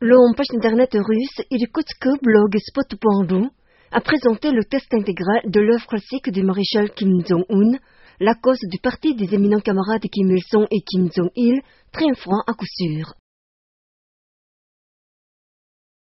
Le page internet russe Irkoutsk blogspot.ru a présenté le test intégral de l'œuvre classique du maréchal Kim Jong-un, la cause du parti des éminents camarades Kim Il-sung et Kim Jong-il, triomphant à coup sûr.